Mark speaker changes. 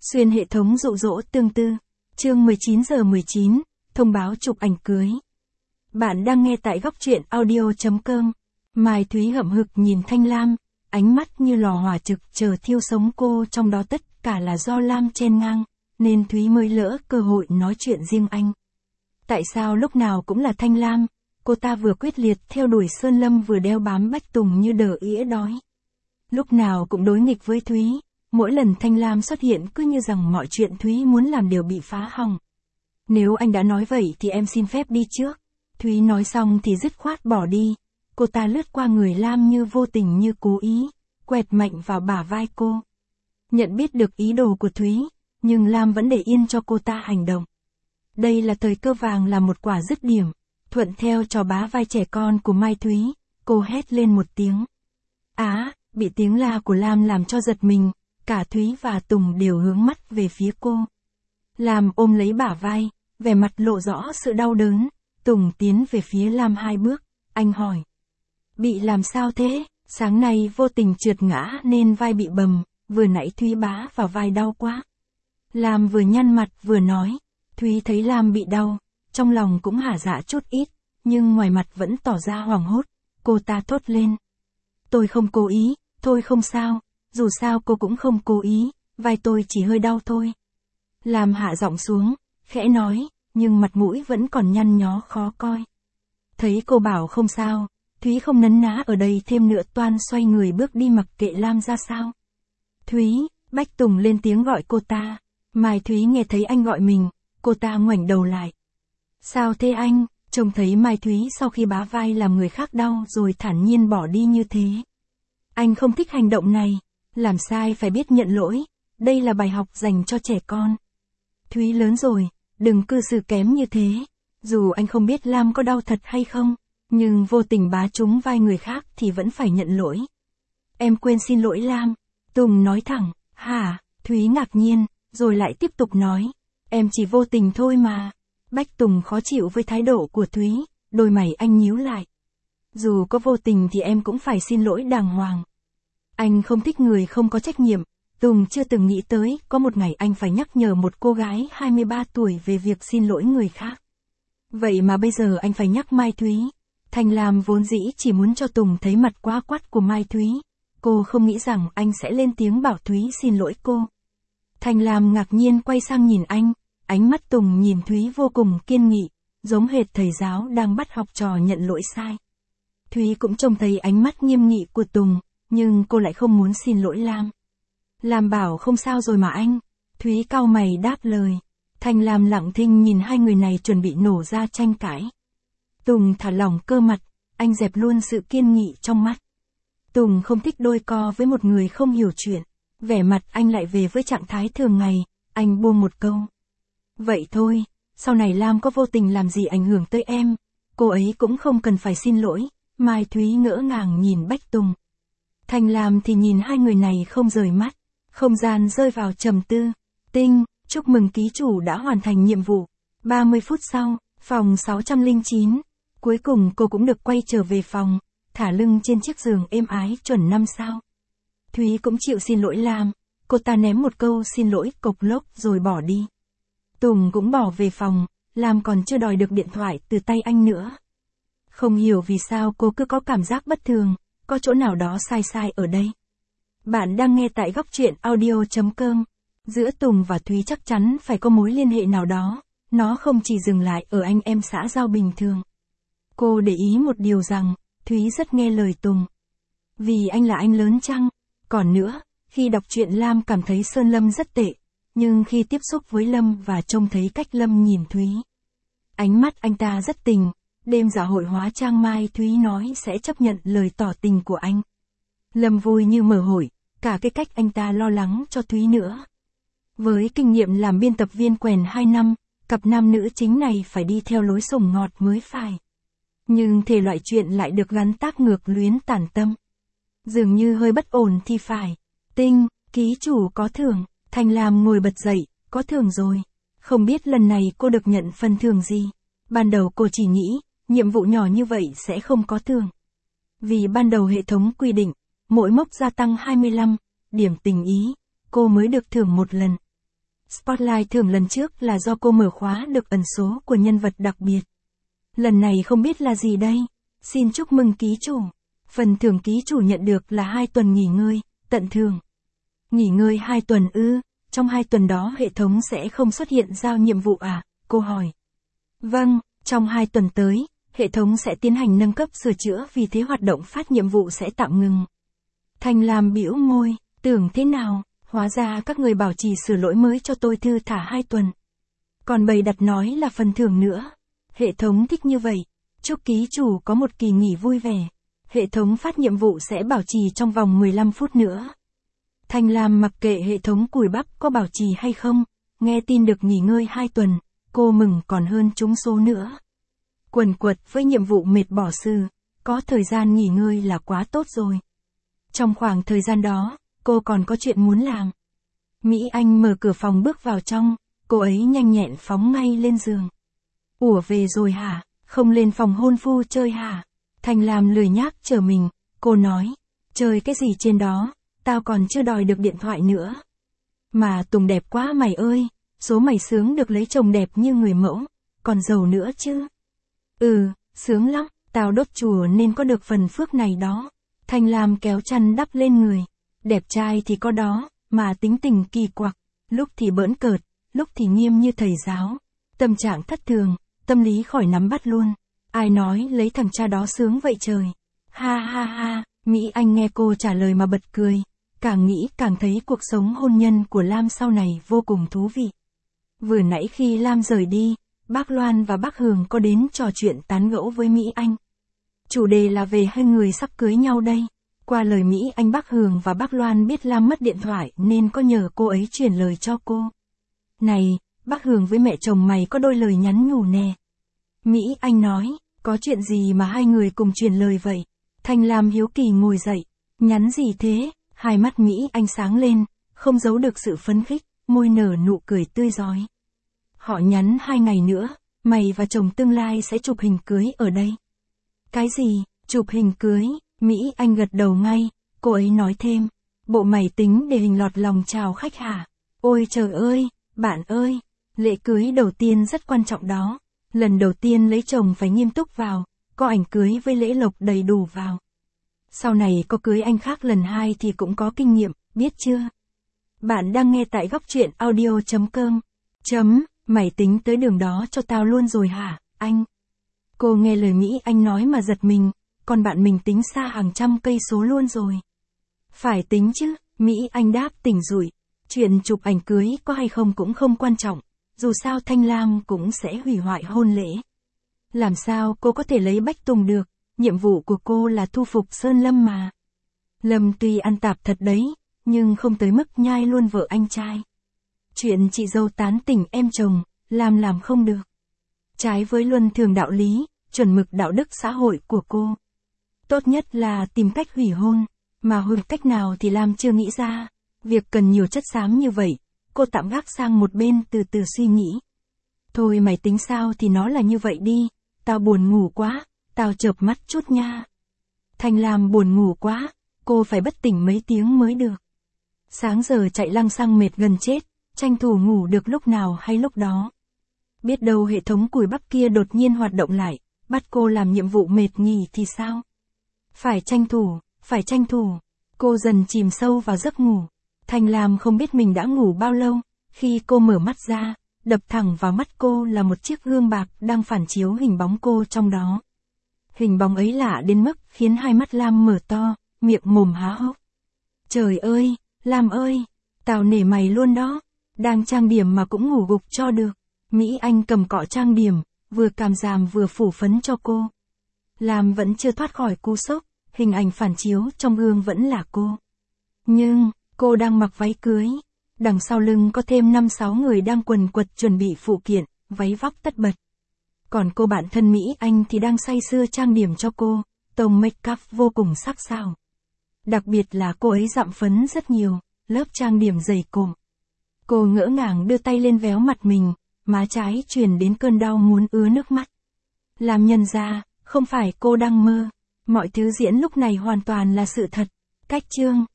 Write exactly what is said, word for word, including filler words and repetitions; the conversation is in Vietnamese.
Speaker 1: Xuyên hệ thống dụ dỗ tương tư. Chương mười chín giờ mười chín, thông báo chụp ảnh cưới. Bạn đang nghe tại góc truyện audio chấm com. Mai Thúy hậm hực nhìn Thanh Lam, ánh mắt như lò hỏa trực chờ thiêu sống cô, trong đó tất cả là do Lam chen ngang, nên Thúy mới lỡ cơ hội nói chuyện riêng anh. Tại sao lúc nào cũng là Thanh Lam? Cô ta vừa quyết liệt theo đuổi Sơn Lâm vừa đeo bám Bách Tùng như đờ ỉa đói. Lúc nào cũng đối nghịch với Thúy, mỗi lần Thanh Lam xuất hiện cứ như rằng mọi chuyện Thúy muốn làm đều bị phá hỏng. Nếu anh đã nói vậy thì em xin phép đi trước. Thúy nói xong thì dứt khoát bỏ đi. Cô ta lướt qua người Lam như vô tình như cố ý, quẹt mạnh vào bả vai cô. Nhận biết được ý đồ của Thúy, nhưng Lam vẫn để yên cho cô ta hành động. Đây là thời cơ vàng làm một quả dứt điểm. Thuận theo trò bá vai trẻ con của Mai Thúy, cô hét lên một tiếng. Á, bị tiếng la của Lam làm cho giật mình, cả Thúy và Tùng đều hướng mắt về phía cô. Lam ôm lấy bả vai, vẻ mặt lộ rõ sự đau đớn. Tùng tiến về phía Lam hai bước, anh hỏi. Bị làm sao thế? Sáng nay vô tình trượt ngã nên vai bị bầm, vừa nãy Thúy bá vào vai đau quá. Lam vừa nhăn mặt vừa nói. Thúy thấy Lam bị đau, trong lòng cũng hả dạ chút ít, nhưng ngoài mặt vẫn tỏ ra hoảng hốt. Cô ta thốt lên. Tôi không cố ý, thôi không sao, dù sao cô cũng không cố ý, vai tôi chỉ hơi đau thôi. Lam hạ giọng xuống, khẽ nói, nhưng mặt mũi vẫn còn nhăn nhó khó coi. Thấy cô bảo không sao, Thúy không nấn ná ở đây thêm nữa, toan xoay người bước đi mặc kệ Lam ra sao. Thúy, Bách Tùng lên tiếng gọi cô ta. Mai Thúy nghe thấy anh gọi mình, cô ta ngoảnh đầu lại. Sao thế anh? Trông thấy Mai Thúy sau khi bá vai làm người khác đau rồi thản nhiên bỏ đi như thế. Anh không thích hành động này, làm sai phải biết nhận lỗi, đây là bài học dành cho trẻ con. Thúy lớn rồi, đừng cư xử kém như thế, dù anh không biết Lam có đau thật hay không, nhưng vô tình bá trúng vai người khác thì vẫn phải nhận lỗi. Em quên xin lỗi Lam, Tùng nói thẳng. Hả? Thúy ngạc nhiên, rồi lại tiếp tục nói, em chỉ vô tình thôi mà. Bách Tùng khó chịu với thái độ của Thúy, đôi mày anh nhíu lại. Dù có vô tình thì em cũng phải xin lỗi đàng hoàng. Anh không thích người không có trách nhiệm. Tùng chưa từng nghĩ tới có một ngày anh phải nhắc nhở một cô gái hai mươi ba tuổi về việc xin lỗi người khác. Vậy mà bây giờ anh phải nhắc Mai Thúy. Thanh Lam vốn dĩ chỉ muốn cho Tùng thấy mặt quá quắt của Mai Thúy. Cô không nghĩ rằng anh sẽ lên tiếng bảo Thúy xin lỗi cô. Thanh Lam ngạc nhiên quay sang nhìn anh. Ánh mắt Tùng nhìn Thúy vô cùng kiên nghị, giống hệt thầy giáo đang bắt học trò nhận lỗi sai. Thúy cũng trông thấy ánh mắt nghiêm nghị của Tùng, nhưng cô lại không muốn xin lỗi Lam. Lam bảo không sao rồi mà anh. Thúy cau mày đáp lời. Thanh Lam lặng thinh nhìn hai người này chuẩn bị nổ ra tranh cãi. Tùng thả lỏng cơ mặt, anh dẹp luôn sự kiên nghị trong mắt. Tùng không thích đôi co với một người không hiểu chuyện. Vẻ mặt anh lại về với trạng thái thường ngày, anh buông một câu. Vậy thôi, sau này Lam có vô tình làm gì ảnh hưởng tới em, cô ấy cũng không cần phải xin lỗi. Mai Thúy ngỡ ngàng nhìn Bách Tùng. Thanh Lam thì nhìn hai người này không rời mắt. Không gian rơi vào trầm tư. Tinh, chúc mừng ký chủ đã hoàn thành nhiệm vụ. ba mươi phút sau, phòng sáu trăm lẻ chín. Cuối cùng cô cũng được quay trở về phòng, thả lưng trên chiếc giường êm ái chuẩn năm sao. Thúy cũng chịu xin lỗi Lam. Cô ta ném một câu xin lỗi cộc lốc rồi bỏ đi. Tùng cũng bỏ về phòng, Lam còn chưa đòi được điện thoại từ tay anh nữa. Không hiểu vì sao cô cứ có cảm giác bất thường, có chỗ nào đó sai sai ở đây. Bạn đang nghe tại góc truyện audio chấm com. Giữa Tùng và Thúy chắc chắn phải có mối liên hệ nào đó, nó không chỉ dừng lại ở anh em xã giao bình thường. Cô để ý một điều rằng, Thúy rất nghe lời Tùng. Vì anh là anh lớn chăng? Còn nữa, khi đọc truyện Lam cảm thấy Sơn Lâm rất tệ, nhưng khi tiếp xúc với Lâm và trông thấy cách Lâm nhìn Thúy, ánh mắt anh ta rất tình. Đêm dạ hội hóa trang Mai Thúy nói sẽ chấp nhận lời tỏ tình của anh. Lâm vui như mở hội, cả cái cách anh ta lo lắng cho Thúy nữa. Với kinh nghiệm làm biên tập viên quèn hai năm, cặp nam nữ chính này phải đi theo lối sổng ngọt mới phải. Nhưng thể loại chuyện lại được gắn tác ngược luyến tản tâm. Dường như hơi bất ổn thì phải. Tinh, ký chủ có thưởng. Thanh Lam ngồi bật dậy, có thưởng rồi. Không biết lần này cô được nhận phần thưởng gì. Ban đầu cô chỉ nghĩ, nhiệm vụ nhỏ như vậy sẽ không có thưởng. Vì ban đầu hệ thống quy định, mỗi mốc gia tăng hai mươi lăm điểm tình ý, cô mới được thưởng một lần. Spotlight thưởng lần trước là do cô mở khóa được ẩn số của nhân vật đặc biệt. Lần này không biết là gì đây? Xin chúc mừng ký chủ. Phần thưởng ký chủ nhận được là hai tuần nghỉ ngơi, tận thưởng. Nghỉ ngơi hai tuần ư, trong hai tuần đó hệ thống sẽ không xuất hiện giao nhiệm vụ à? Cô hỏi. Vâng, trong hai tuần tới, hệ thống sẽ tiến hành nâng cấp sửa chữa vì thế hoạt động phát nhiệm vụ sẽ tạm ngừng. Thanh Lam bĩu môi, tưởng thế nào, hóa ra các người bảo trì sửa lỗi mới cho tôi thư thả hai tuần. Còn bày đặt nói là phần thưởng nữa. Hệ thống thích như vậy. Chúc ký chủ có một kỳ nghỉ vui vẻ. Hệ thống phát nhiệm vụ sẽ bảo trì trong vòng mười lăm phút nữa. Thanh Lam mặc kệ hệ thống cùi bắp có bảo trì hay không, nghe tin được nghỉ ngơi hai tuần, cô mừng còn hơn trúng số nữa. Quần quật với nhiệm vụ mệt bỏ sự, có thời gian nghỉ ngơi là quá tốt rồi. Trong khoảng thời gian đó, cô còn có chuyện muốn làm. Mỹ Anh mở cửa phòng bước vào trong, cô ấy nhanh nhẹn phóng ngay lên giường. Ủa về rồi hả, không lên phòng hôn phu chơi hả? Thanh Lam lười nhác chờ mình, cô nói, chơi cái gì trên đó, tao còn chưa đòi được điện thoại nữa. Mà Tùng đẹp quá mày ơi, số mày sướng được lấy chồng đẹp như người mẫu, còn giàu nữa chứ. Ừ, sướng lắm, tao đốt chùa nên có được phần phước này đó. Thanh Lam kéo chăn đắp lên người, đẹp trai thì có đó, mà tính tình kỳ quặc, lúc thì bỡn cợt, lúc thì nghiêm như thầy giáo. Tâm trạng thất thường, tâm lý khỏi nắm bắt luôn. Ai nói lấy thằng cha đó sướng vậy trời. Ha ha ha, Mỹ Anh nghe cô trả lời mà bật cười. Càng nghĩ càng thấy cuộc sống hôn nhân của Lam sau này vô cùng thú vị. Vừa nãy khi Lam rời đi, bác Loan và bác Hường có đến trò chuyện tán gẫu với Mỹ Anh. Chủ đề là về hai người sắp cưới nhau đây. Qua lời Mỹ Anh, bác Hường và bác Loan biết Lam mất điện thoại nên có nhờ cô ấy truyền lời cho cô. Này, bác Hường với mẹ chồng mày có đôi lời nhắn nhủ nè. Mỹ Anh nói, có chuyện gì mà hai người cùng truyền lời vậy? Thanh Lam hiếu kỳ ngồi dậy, nhắn gì thế? Hai mắt Mỹ Anh sáng lên, không giấu được sự phấn khích, môi nở nụ cười tươi rói. Họ nhắn hai ngày nữa, mày và chồng tương lai sẽ chụp hình cưới ở đây. Cái gì, chụp hình cưới? Mỹ Anh gật đầu ngay, cô ấy nói thêm, bộ mày tính để hình lọt lòng chào khách hả? Ôi trời ơi, bạn ơi, lễ cưới đầu tiên rất quan trọng đó. Lần đầu tiên lấy chồng phải nghiêm túc vào, có ảnh cưới với lễ lộc đầy đủ vào. Sau này có cưới anh khác lần hai thì cũng có kinh nghiệm, biết chưa? Bạn đang nghe tại góc truyện audio chấm com. Chấm, mày tính tới đường đó cho tao luôn rồi hả, anh? Cô nghe lời Mỹ Anh nói mà giật mình, còn bạn mình tính xa hàng trăm cây số luôn rồi. Phải tính chứ, Mỹ Anh đáp tỉnh rủi. Chuyện chụp ảnh cưới có hay không cũng không quan trọng, dù sao Thanh Lam cũng sẽ hủy hoại hôn lễ. Làm sao cô có thể lấy Bách Tùng được, nhiệm vụ của cô là thu phục Sơn Lâm mà. Lâm tuy ăn tạp thật đấy, nhưng không tới mức nhai luôn vợ anh trai. Chuyện chị dâu tán tỉnh em chồng, làm làm không được. Trái với luân thường đạo lý, chuẩn mực đạo đức xã hội của cô. Tốt nhất là tìm cách hủy hôn, mà hủy cách nào thì Lam chưa nghĩ ra. Việc cần nhiều chất xám như vậy, cô tạm gác sang một bên từ từ suy nghĩ. Thôi mày tính sao thì nó là như vậy đi, tao buồn ngủ quá, tao chợp mắt chút nha. Thanh Lam buồn ngủ quá, cô phải bất tỉnh mấy tiếng mới được. Sáng giờ chạy lăng xăng mệt gần chết, tranh thủ ngủ được lúc nào hay lúc đó. Biết đâu hệ thống cùi bắp kia đột nhiên hoạt động lại, bắt cô làm nhiệm vụ mệt nghỉ thì sao? Phải tranh thủ, phải tranh thủ. Cô dần chìm sâu vào giấc ngủ. Thanh Lam không biết mình đã ngủ bao lâu, khi cô mở mắt ra, đập thẳng vào mắt cô là một chiếc gương bạc đang phản chiếu hình bóng cô trong đó. Hình bóng ấy lạ đến mức khiến hai mắt Lam mở to, miệng mồm há hốc. Trời ơi, Lam ơi, tao nể mày luôn đó, đang trang điểm mà cũng ngủ gục cho được. Mỹ Anh cầm cọ trang điểm, vừa càm ràm vừa phủ phấn cho cô. Lam vẫn chưa thoát khỏi cú sốc, hình ảnh phản chiếu trong gương vẫn là cô. Nhưng, cô đang mặc váy cưới, đằng sau lưng có thêm năm sáu người đang quần quật chuẩn bị phụ kiện, váy vóc tất bật. Còn cô bạn thân Mỹ Anh thì đang say sưa trang điểm cho cô, tông make up vô cùng sắc sảo. Đặc biệt là cô ấy dặm phấn rất nhiều, lớp trang điểm dày cộm. Cô ngỡ ngàng đưa tay lên véo mặt mình, má trái truyền đến cơn đau muốn ứa nước mắt. Làm nhân ra, không phải cô đang mơ, mọi thứ diễn lúc này hoàn toàn là sự thật. Cách chương